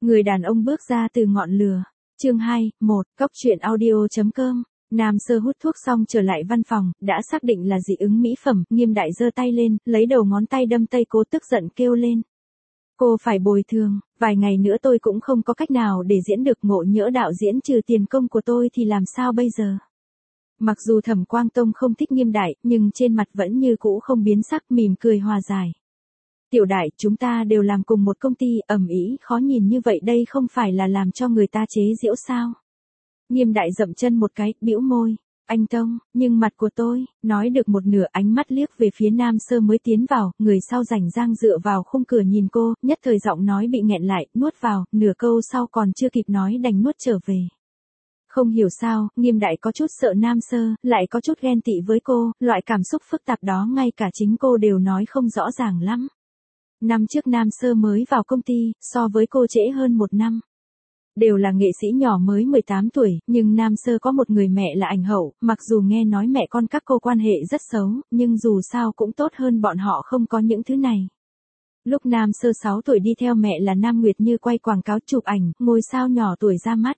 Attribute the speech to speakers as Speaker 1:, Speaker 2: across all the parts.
Speaker 1: Người đàn ông bước ra từ ngọn lửa. Chương 2, 1, Cóc truyện audio.com. Nam Sơ hút thuốc xong trở lại văn phòng, đã xác định là dị ứng mỹ phẩm, Nghiêm Đại giơ tay lên, lấy đầu ngón tay đâm Tây Cố, tức giận kêu lên. Cô phải bồi thường, vài ngày nữa tôi cũng không có cách nào để diễn được, ngộ nhỡ đạo diễn trừ tiền công của tôi thì làm sao bây giờ? Mặc dù Thẩm Quang Tông không thích Nghiêm Đại, nhưng trên mặt vẫn như cũ không biến sắc, mỉm cười hòa giải. Tiểu Đại, chúng ta đều làm cùng một công ty, ầm ĩ khó nhìn như vậy đây không phải là làm cho người ta chế giễu sao? Nghiêm Đại dậm chân một cái, bĩu môi. Anh Tông, nhưng mặt của tôi, nói được một nửa, ánh mắt liếc về phía Nam Sơ mới tiến vào, người sau rảnh rang dựa vào khung cửa nhìn cô, nhất thời giọng nói bị nghẹn lại, nuốt vào, nửa câu sau còn chưa kịp nói đành nuốt trở về. Không hiểu sao, Nghiêm Đại có chút sợ Nam Sơ, lại có chút ghen tị với cô, loại cảm xúc phức tạp đó ngay cả chính cô đều nói không rõ ràng lắm. Năm trước Nam Sơ mới vào công ty, so với cô trễ hơn 1 năm. Đều là nghệ sĩ nhỏ mới 18 tuổi, nhưng Nam Sơ có một người mẹ là ảnh hậu, mặc dù nghe nói mẹ con các cô quan hệ rất xấu, nhưng dù sao cũng tốt hơn bọn họ không có những thứ này. Lúc Nam Sơ 6 tuổi đi theo mẹ là Nam Nguyệt Như quay quảng cáo chụp ảnh, ngôi sao nhỏ tuổi ra mắt.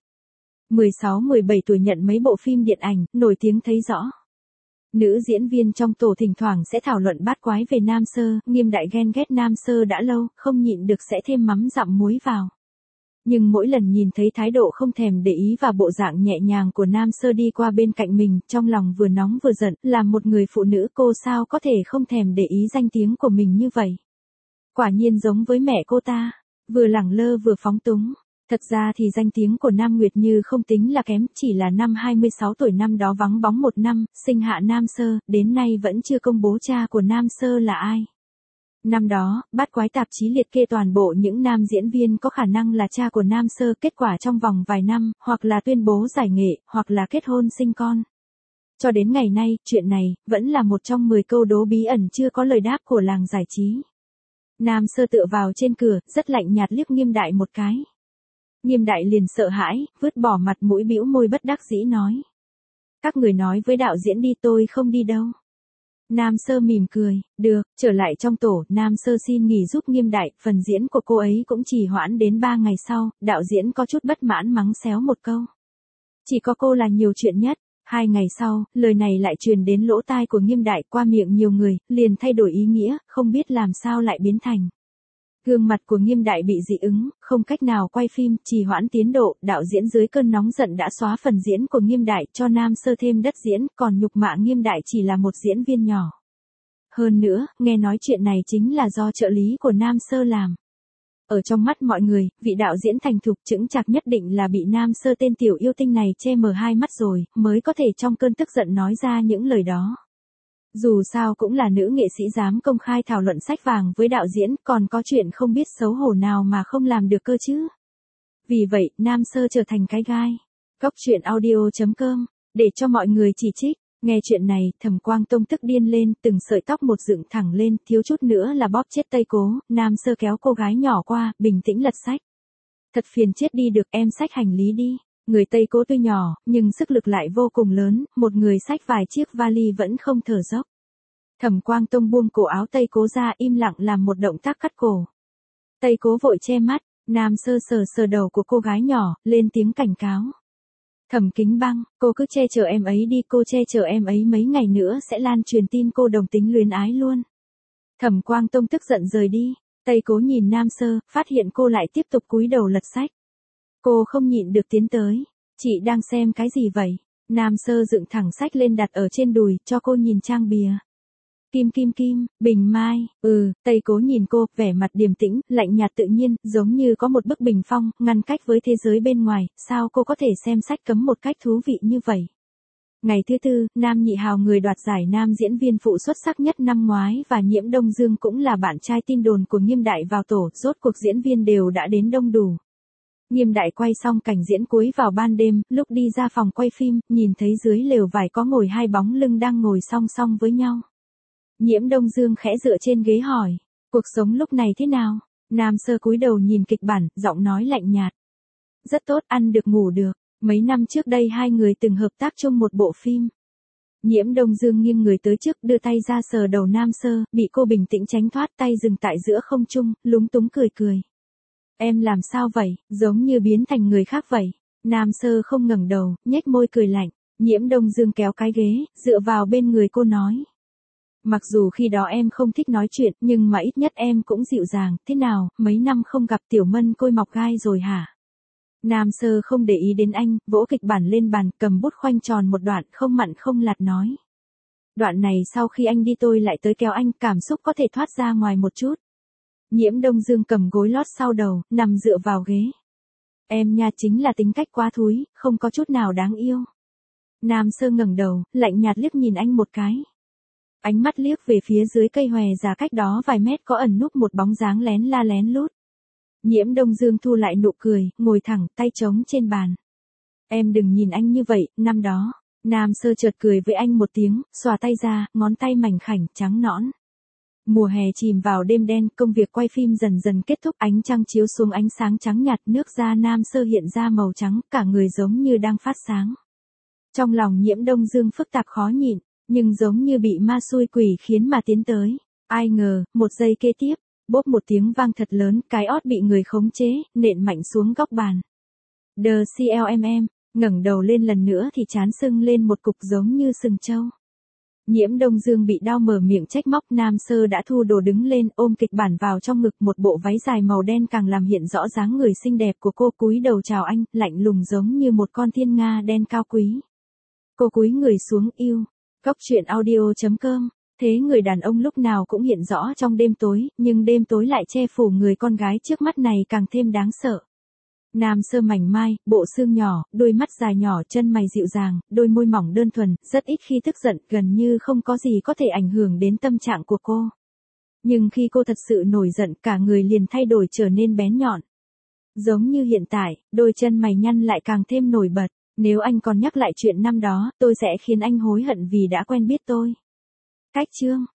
Speaker 1: 16-17 tuổi nhận mấy bộ phim điện ảnh, nổi tiếng thấy rõ. Nữ diễn viên trong tổ thỉnh thoảng sẽ thảo luận bát quái về Nam Sơ, Nghiêm Đại ghen ghét Nam Sơ đã lâu, không nhịn được sẽ thêm mắm dặm muối vào. Nhưng mỗi lần nhìn thấy thái độ không thèm để ý và bộ dạng nhẹ nhàng của Nam Sơ đi qua bên cạnh mình, trong lòng vừa nóng vừa giận, làm một người phụ nữ cô sao có thể không thèm để ý danh tiếng của mình như vậy. Quả nhiên giống với mẹ cô ta, vừa lẳng lơ vừa phóng túng. Thật ra thì danh tiếng của Nam Nguyệt Như không tính là kém, chỉ là năm 26 tuổi năm đó vắng bóng 1 năm, sinh hạ Nam Sơ, đến nay vẫn chưa công bố cha của Nam Sơ là ai. Năm đó, bát quái tạp chí liệt kê toàn bộ những nam diễn viên có khả năng là cha của Nam Sơ, kết quả trong vòng vài năm, hoặc là tuyên bố giải nghệ, hoặc là kết hôn sinh con. Cho đến ngày nay, chuyện này, vẫn là một trong 10 câu đố bí ẩn chưa có lời đáp của làng giải trí. Nam Sơ tựa vào trên cửa, rất lạnh nhạt liếc Nghiêm Đại một cái. Nghiêm Đại liền sợ hãi, vứt bỏ mặt mũi bĩu môi bất đắc dĩ nói. Các người nói với đạo diễn đi, tôi không đi đâu. Nam Sơ mỉm cười, được, trở lại trong tổ, Nam Sơ xin nghỉ giúp Nghiêm Đại, phần diễn của cô ấy cũng trì hoãn đến 3 ngày sau, đạo diễn có chút bất mãn mắng xéo một câu. Chỉ có cô là nhiều chuyện nhất. 2 ngày sau, lời này lại truyền đến lỗ tai của Nghiêm Đại qua miệng nhiều người, liền thay đổi ý nghĩa, không biết làm sao lại biến thành. Gương mặt của Nghiêm Đại bị dị ứng, không cách nào quay phim, trì hoãn tiến độ, đạo diễn dưới cơn nóng giận đã xóa phần diễn của Nghiêm Đại cho Nam Sơ thêm đất diễn, còn nhục mạ Nghiêm Đại chỉ là một diễn viên nhỏ. Hơn nữa, nghe nói chuyện này chính là do trợ lý của Nam Sơ làm. Ở trong mắt mọi người, vị đạo diễn thành thục chững chạc nhất định là bị Nam Sơ tên tiểu yêu tinh này che mờ hai mắt rồi, mới có thể trong cơn tức giận nói ra những lời đó. Dù sao cũng là nữ nghệ sĩ dám công khai thảo luận sách vàng với đạo diễn, còn có chuyện không biết xấu hổ nào mà không làm được cơ chứ. Vì vậy, Nam Sơ trở thành cái gai. Cóc truyện audio.com, để cho mọi người chỉ trích. Nghe chuyện này, Thẩm Quang Tông tức điên lên, từng sợi tóc một dựng thẳng lên, thiếu chút nữa là bóp chết Tây Cố. Nam Sơ kéo cô gái nhỏ qua, bình tĩnh lật sách. Thật phiền chết đi được, em xách hành lý đi. Người Tây Cố tuy nhỏ, nhưng sức lực lại vô cùng lớn, một người xách vài chiếc vali vẫn không thở dốc. Thẩm Quang Tông buông cổ áo Tây Cố ra, im lặng làm một động tác cắt cổ. Tây Cố vội che mắt, Nam Sơ sờ sờ đầu của cô gái nhỏ, lên tiếng cảnh cáo. Thẩm Kính Băng, cô cứ che chở em ấy đi, cô che chở em ấy mấy ngày nữa sẽ lan truyền tin cô đồng tính luyến ái luôn. Thẩm Quang Tông tức giận rời đi, Tây Cố nhìn Nam Sơ, phát hiện cô lại tiếp tục cúi đầu lật sách. Cô không nhịn được tiến tới. Chị đang xem cái gì vậy? Nam Sơ dựng thẳng sách lên đặt ở trên đùi, cho cô nhìn trang bìa. Kim kim kim, bình mai, Tây Cố nhìn cô, vẻ mặt điềm tĩnh, lạnh nhạt tự nhiên, giống như có một bức bình phong, ngăn cách với thế giới bên ngoài, sao cô có thể xem sách cấm một cách thú vị như vậy? Ngày thứ tư, Nam Nhị Hào người đoạt giải nam diễn viên phụ xuất sắc nhất năm ngoái và Nhiễm Đông Dương cũng là bạn trai tin đồn của Nghiêm Đại vào tổ, rốt cuộc diễn viên đều đã đến đông đủ. Nghiêm Đại quay xong cảnh diễn cuối vào ban đêm, lúc đi ra phòng quay phim, nhìn thấy dưới lều vải có ngồi 2 bóng lưng đang ngồi song song với nhau. Nhiễm Đông Dương khẽ dựa trên ghế hỏi, cuộc sống lúc này thế nào? Nam Sơ cúi đầu nhìn kịch bản, giọng nói lạnh nhạt. Rất tốt, ăn được ngủ được, mấy năm trước đây 2 người từng hợp tác chung một bộ phim. Nhiễm Đông Dương nghiêng người tới trước, đưa tay ra sờ đầu Nam Sơ, bị cô bình tĩnh tránh thoát, tay dừng tại giữa không trung, lúng túng cười cười. Em làm sao vậy, giống như biến thành người khác vậy. Nam Sơ không ngẩng đầu, nhếch môi cười lạnh. Nhiễm Đông Dương kéo cái ghế, dựa vào bên người cô nói. Mặc dù khi đó em không thích nói chuyện, nhưng mà ít nhất em cũng dịu dàng, thế nào, mấy năm không gặp Tiểu Mân Côi mọc gai rồi hả? Nam Sơ không để ý đến anh, vỗ kịch bản lên bàn, cầm bút khoanh tròn một đoạn, không mặn không lạt nói. Đoạn này sau khi anh đi tôi lại tới kéo anh, cảm xúc có thể thoát ra ngoài một chút. Nhiễm Đông Dương cầm gối lót sau đầu, nằm dựa vào ghế. Em nha chính là tính cách quá thúi, không có chút nào đáng yêu. Nam Sơ ngẩng đầu, lạnh nhạt liếc nhìn anh một cái. Ánh mắt liếc về phía dưới cây hòe già cách đó vài mét có ẩn núp một bóng dáng lén la lén lút. Nhiễm Đông Dương thu lại nụ cười, ngồi thẳng, tay trống trên bàn. Em đừng nhìn anh như vậy, năm đó. Nam Sơ chợt cười với anh một tiếng, xòa tay ra, ngón tay mảnh khảnh, trắng nõn. Mùa hè chìm vào đêm đen, công việc quay phim dần dần kết thúc, ánh trăng chiếu xuống ánh sáng trắng nhạt, nước da Nam Sơ hiện ra màu trắng, cả người giống như đang phát sáng. Trong lòng Nhiễm Đông Dương phức tạp khó nhịn, nhưng giống như bị ma xui quỷ khiến mà tiến tới. Ai ngờ, một giây kế tiếp, bốp một tiếng vang thật lớn, cái ót bị người khống chế, nện mạnh xuống góc bàn. The CLMM, ngẩng đầu lên lần nữa thì trán sưng lên một cục giống như sừng trâu. Nhiễm Đông Dương bị đau mở miệng trách móc. Nam Sơ đã thu đồ đứng lên, ôm kịch bản vào trong ngực, một bộ váy dài màu đen càng làm hiện rõ dáng người xinh đẹp của cô, cúi đầu chào anh, lạnh lùng giống như một con thiên nga đen cao quý. Cô cúi người xuống, yêu. Cốc truyện audio.com. Thế người đàn ông lúc nào cũng hiện rõ trong đêm tối, nhưng đêm tối lại che phủ người con gái trước mắt này càng thêm đáng sợ. Nam Sơ mảnh mai, bộ xương nhỏ, đôi mắt dài nhỏ, chân mày dịu dàng, đôi môi mỏng đơn thuần, rất ít khi tức giận, gần như không có gì có thể ảnh hưởng đến tâm trạng của cô. Nhưng khi cô thật sự nổi giận, cả người liền thay đổi trở nên bén nhọn. Giống như hiện tại, đôi chân mày nhăn lại càng thêm nổi bật. Nếu anh còn nhắc lại chuyện năm đó, tôi sẽ khiến anh hối hận vì đã quen biết tôi. Cách chương